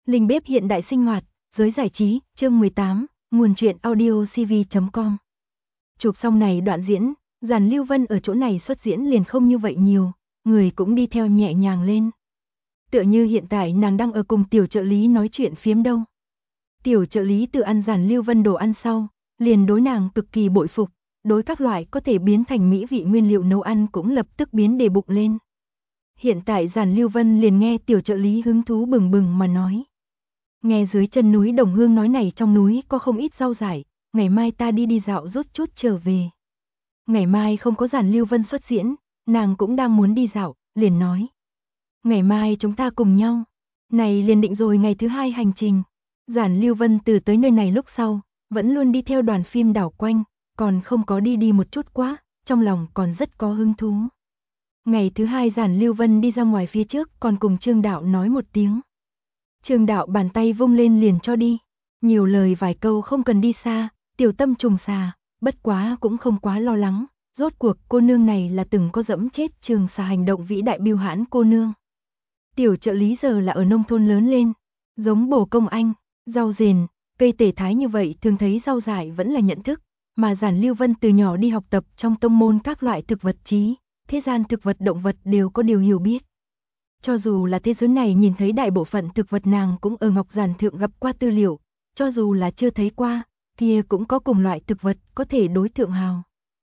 Linh bếp hiện đại sinh hoạt, giới giải trí, chương 18, nguồn truyện audio cv.com. Chụp xong này đoạn diễn, Giản Lưu Vân ở chỗ này xuất diễn liền không như vậy nhiều, người cũng đi theo nhẹ nhàng lên. Tựa như hiện tại nàng đang ở cùng tiểu trợ lý nói chuyện phiếm đâu. Tiểu trợ lý tự ăn Giản Lưu Vân đồ ăn sau, liền đối nàng cực kỳ bội phục, đối các loại có thể biến thành mỹ vị nguyên liệu nấu ăn cũng lập tức biến đề bụng lên. Hiện tại Giản Lưu Vân liền nghe tiểu trợ lý hứng thú bừng bừng mà nói. Nghe dưới chân núi Đồng Hương nói này trong núi có không ít rau dại, ngày mai ta đi dạo rút chút trở về. Ngày mai không có Giản Lưu Vân xuất diễn, nàng cũng đang muốn đi dạo, liền nói. Ngày mai chúng ta cùng nhau. Này liền định rồi ngày thứ hai hành trình. Giản Lưu Vân từ tới nơi này lúc sau, vẫn luôn đi theo đoàn phim đảo quanh, còn không có đi một chút quá, trong lòng còn rất có hứng thú. Ngày thứ hai Giản Lưu Vân đi ra ngoài phía trước còn cùng Trương Đạo nói một tiếng. Trương Đạo bàn tay vung lên liền cho đi. Nhiều lời vài câu không cần đi xa, tiểu tâm trùng xà, bất quá cũng không quá lo lắng. Rốt cuộc cô nương này là từng có dẫm chết trường xà hành động vĩ đại biêu hãn cô nương. Tiểu trợ lý giờ là ở nông thôn lớn lên, giống bồ công anh, rau rền, cây tể thái như vậy thường thấy rau dại vẫn là nhận thức. Mà Giản Lưu Vân từ nhỏ đi học tập trong tông môn các loại thực vật trí, thế gian thực vật động vật đều có điều hiểu biết. Cho dù là thế giới này nhìn thấy đại bộ phận thực vật nàng cũng ở Ngọc Giản thượng gặp qua tư liệu, cho dù là chưa thấy qua, kia cũng có cùng loại thực vật có thể đối thượng hào.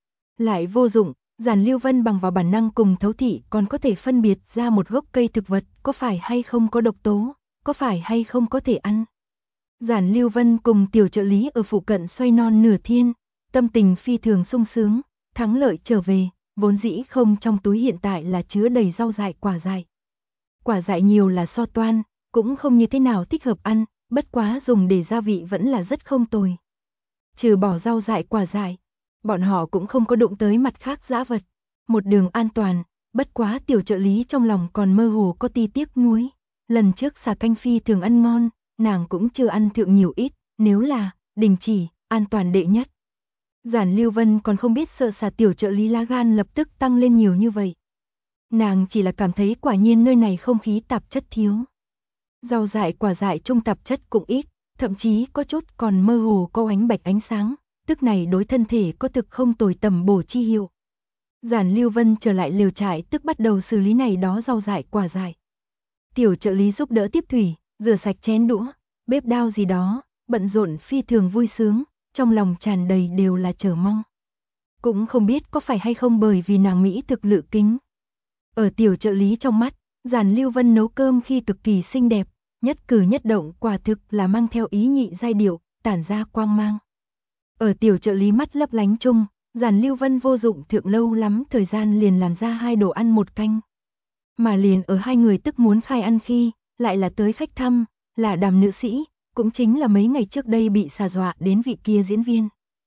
Lại vô dụng, Giản Lưu Vân bằng vào bản năng cùng thấu thị còn có thể phân biệt ra một gốc cây thực vật có phải hay không có độc tố, có phải hay không có thể ăn. Giản Lưu Vân cùng tiểu trợ lý ở phụ cận xoay non nửa thiên, tâm tình phi thường sung sướng, thắng lợi trở về, vốn dĩ không trong túi hiện tại là chứa đầy rau dại quả dại. Quả dại nhiều là so toan, cũng không như thế nào thích hợp ăn, bất quá dùng để gia vị vẫn là rất không tồi. Trừ bỏ rau dại quả dại, bọn họ cũng không có đụng tới mặt khác dã vật. Một đường an toàn, bất quá tiểu trợ lý trong lòng còn mơ hồ có ti tiếc nuối. Lần trước xà canh phi thường ăn ngon, nàng cũng chưa ăn thượng nhiều ít, nếu là đình chỉ, an toàn đệ nhất. Giản Lưu Vân còn không biết sợ xà tiểu trợ lý lá gan lập tức tăng lên nhiều như vậy. Nàng chỉ là cảm thấy quả nhiên nơi này không khí tạp chất thiếu. Rau dại quả dại trung tạp chất cũng ít, thậm chí có chút còn mơ hồ có ánh bạch ánh sáng, tức này đối thân thể có thực không tồi tầm bổ chi hiệu. Giản Lưu Vân trở lại lều trại tức bắt đầu xử lý này đó rau dại quả dại. Tiểu trợ lý giúp đỡ tiếp thủy, rửa sạch chén đũa, bếp đao gì đó, bận rộn phi thường vui sướng, trong lòng tràn đầy đều là chờ mong. Cũng không biết có phải hay không bởi vì nàng Mỹ thực lự kính. Ở tiểu trợ lý trong mắt, Giản Lưu Vân nấu cơm khi cực kỳ xinh đẹp, nhất cử nhất động quả thực là mang theo ý nhị giai điệu, tản ra quang mang. Ở tiểu trợ lý mắt lấp lánh chung, Giản Lưu Vân vô dụng thượng lâu lắm thời gian liền làm ra 2 đồ ăn 1 canh. Mà liền ở hai người tức muốn khai ăn khi, lại là tới khách thăm, là Đàm nữ sĩ, cũng chính là mấy ngày trước đây bị xà dọa đến vị kia diễn viên.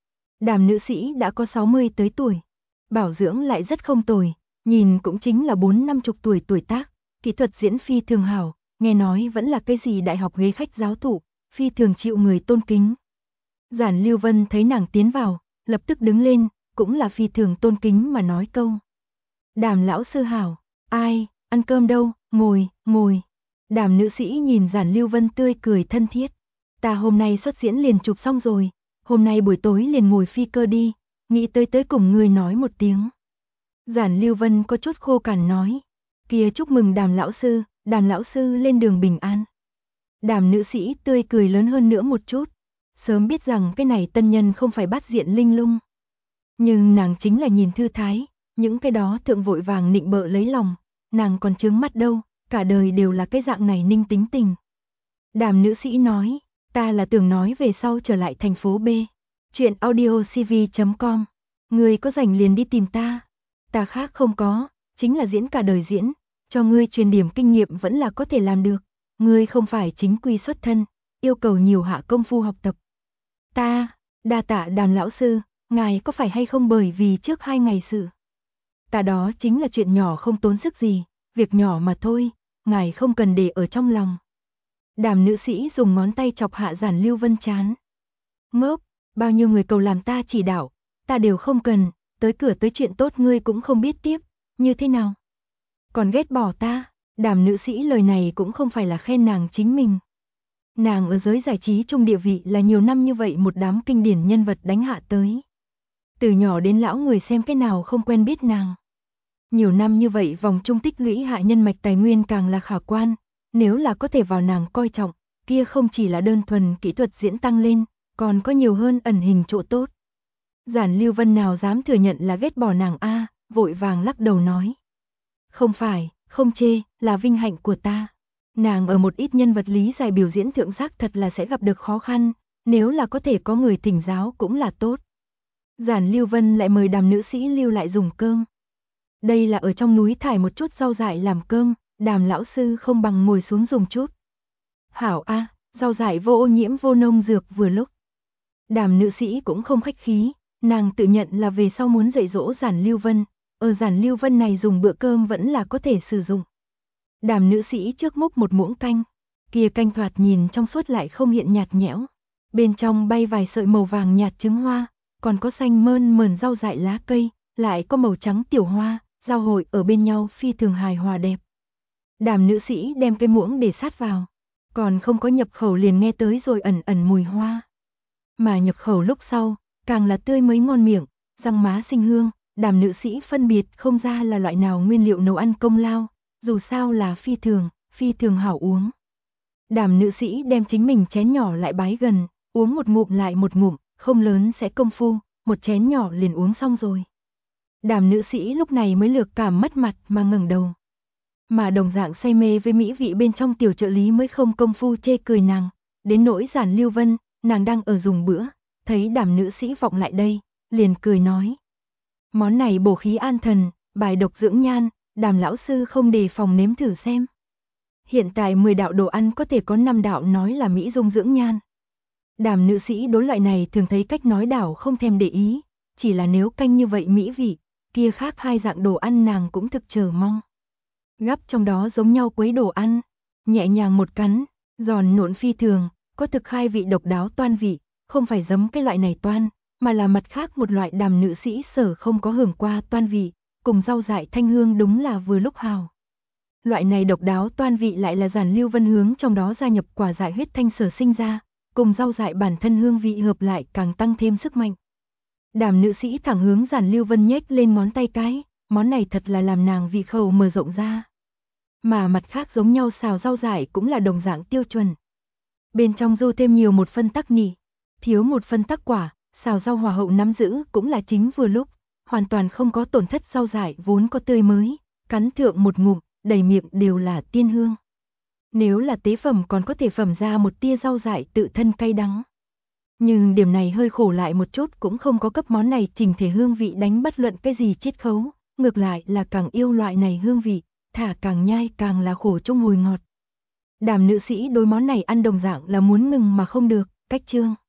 Đàm nữ sĩ đã có 60 tới tuổi, bảo dưỡng lại rất không tồi, nhìn cũng chính là 40-50 tuổi tuổi tác, kỹ thuật diễn phi thường hảo, nghe nói vẫn là cái gì đại học ghế khách giáo thụ, phi thường chịu người tôn kính. Giản Lưu Vân thấy nàng tiến vào, lập tức đứng lên, cũng là phi thường tôn kính mà nói câu. Đàm lão sư hảo, ai, ăn cơm đâu, ngồi, ngồi. Đàm nữ sĩ nhìn Giản Lưu Vân tươi cười thân thiết. Ta hôm nay xuất diễn liền chụp xong rồi, hôm nay buổi tối liền ngồi phi cơ đi, nghĩ tới cùng ngươi nói một tiếng. Giản Lưu Vân có chút khô cằn nói, kia chúc mừng Đàm lão sư lên đường bình an. Đàm nữ sĩ tươi cười lớn hơn nữa một chút, sớm biết rằng cái này tân nhân không phải bắt diện linh lung. Nhưng nàng chính là nhìn thư thái, những cái đó thượng vội vàng nịnh bợ lấy lòng, nàng còn trướng mắt đâu, cả đời đều là cái dạng này ninh tính tình. Đàm nữ sĩ nói, ta là tưởng nói về sau trở lại thành phố B. Chuyện audio cv.com, ngươi có rảnh liền đi tìm ta. Ta khác không có, chính là diễn cả đời diễn, cho ngươi truyền điểm kinh nghiệm vẫn là có thể làm được. Ngươi không phải chính quy xuất thân, yêu cầu nhiều hạ công phu học tập. Ta, đa tạ Đàm lão sư, ngài có phải hay không bởi vì trước 2 ngày sự. Ta đó chính là chuyện nhỏ không tốn sức gì, việc nhỏ mà thôi, ngài không cần để ở trong lòng. Đàm nữ sĩ dùng ngón tay chọc hạ Giản Lưu Vân chán. Ngốc, bao nhiêu người cầu làm ta chỉ đạo, ta đều không cần, tới cửa tới chuyện tốt ngươi cũng không biết tiếp, như thế nào? Còn ghét bỏ ta, Đàm nữ sĩ lời này cũng không phải là khen nàng chính mình. Nàng ở giới giải trí chung địa vị là nhiều năm như vậy một đám kinh điển nhân vật đánh hạ tới. Từ nhỏ đến lão người xem cái nào không quen biết nàng. Nhiều năm như vậy vòng trung tích lũy hạ nhân mạch tài nguyên càng là khả quan, nếu là có thể vào nàng coi trọng, kia không chỉ là đơn thuần kỹ thuật diễn tăng lên, còn có nhiều hơn ẩn hình chỗ tốt. Giản Lưu Vân nào dám thừa nhận là ghét bỏ nàng a, vội vàng lắc đầu nói. Không phải, không chê, là vinh hạnh của ta. Nàng ở một ít nhân vật lý giải biểu diễn thượng giác thật là sẽ gặp được khó khăn, nếu là có thể có người thỉnh giáo cũng là tốt. Giản Lưu Vân lại mời Đàm nữ sĩ lưu lại dùng cơm. Đây là ở trong núi thải một chút rau dại làm cơm, Đàm lão sư không bằng ngồi xuống dùng chút. Hảo a, rau dại vô ô nhiễm vô nông dược vừa lúc. Đàm nữ sĩ cũng không khách khí, nàng tự nhận là về sau muốn dạy dỗ Giản Lưu Vân, ở Giản Lưu Vân này dùng bữa cơm vẫn là có thể sử dụng. Đàm nữ sĩ trước múc một muỗng canh, kia canh thoạt nhìn trong suốt lại không hiện nhạt nhẽo, bên trong bay vài sợi màu vàng nhạt trứng hoa, còn có xanh mơn mởn rau dại lá cây, lại có màu trắng tiểu hoa, giao hội ở bên nhau phi thường hài hòa đẹp. Đàm nữ sĩ đem cái muỗng để sát vào, còn không có nhập khẩu liền nghe tới rồi ẩn ẩn mùi hoa. Mà nhập khẩu lúc sau, càng là tươi mới ngon miệng, răng má xinh hương, Đàm nữ sĩ phân biệt không ra là loại nào nguyên liệu nấu ăn công lao, dù sao là phi thường hảo uống. Đàm nữ sĩ đem chính mình chén nhỏ lại bái gần, uống một ngụm lại một ngụm, không lớn sẽ công phu, một chén nhỏ liền uống xong rồi. Đàm nữ sĩ lúc này mới lược cảm mất mặt mà ngẩng đầu. Mà đồng dạng say mê với mỹ vị bên trong tiểu trợ lý mới không công phu chê cười nàng, đến nỗi Giản Lưu Vân, nàng đang ở dùng bữa, thấy Đàm nữ sĩ vọng lại đây, liền cười nói. Món này bổ khí an thần, bài độc dưỡng nhan, Đàm lão sư không đề phòng nếm thử xem. Hiện tại 10 đạo đồ ăn có thể có 5 đạo nói là mỹ dung dưỡng nhan. Đàm nữ sĩ đối loại này thường thấy cách nói đảo không thèm để ý, chỉ là nếu canh như vậy mỹ vị, kia khác hai dạng đồ ăn nàng cũng thực chờ mong. Gắp trong đó giống nhau quấy đồ ăn, nhẹ nhàng một cắn, giòn nộn phi thường, có thực khai vị độc đáo toan vị, không phải giấm cái loại này toan, mà là mặt khác một loại Đàm nữ sĩ sở không có hưởng qua toan vị, cùng rau dại thanh hương đúng là vừa lúc hào. Loại này độc đáo toan vị lại là Giản Lưu Vân hướng trong đó gia nhập quả dại huyết thanh sở sinh ra, cùng rau dại bản thân hương vị hợp lại càng tăng thêm sức mạnh. Đàm nữ sĩ thẳng hướng Giản Lưu Vân nhếch lên ngón tay cái, món này thật là làm nàng vị khẩu mở rộng ra. Mà mặt khác giống nhau xào rau dại cũng là đồng dạng tiêu chuẩn. Bên trong du thêm nhiều một phân tắc nỉ, thiếu một phân tắc quả, xào rau hòa hậu nắm giữ cũng là chính vừa lúc, hoàn toàn không có tổn thất rau dại vốn có tươi mới, cắn thượng một ngụm, đầy miệng đều là tiên hương. Nếu là tế phẩm còn có thể phẩm ra một tia rau dại tự thân cay đắng. Nhưng điểm này hơi khổ lại một chút cũng không có cấp món này chỉnh thể hương vị đánh bất luận cái gì chiết khấu, ngược lại là càng yêu loại này hương vị, thả càng nhai càng là khổ trong mùi ngọt. Đàm nữ sĩ đối món này ăn đồng dạng là muốn ngừng mà không được, cách chương.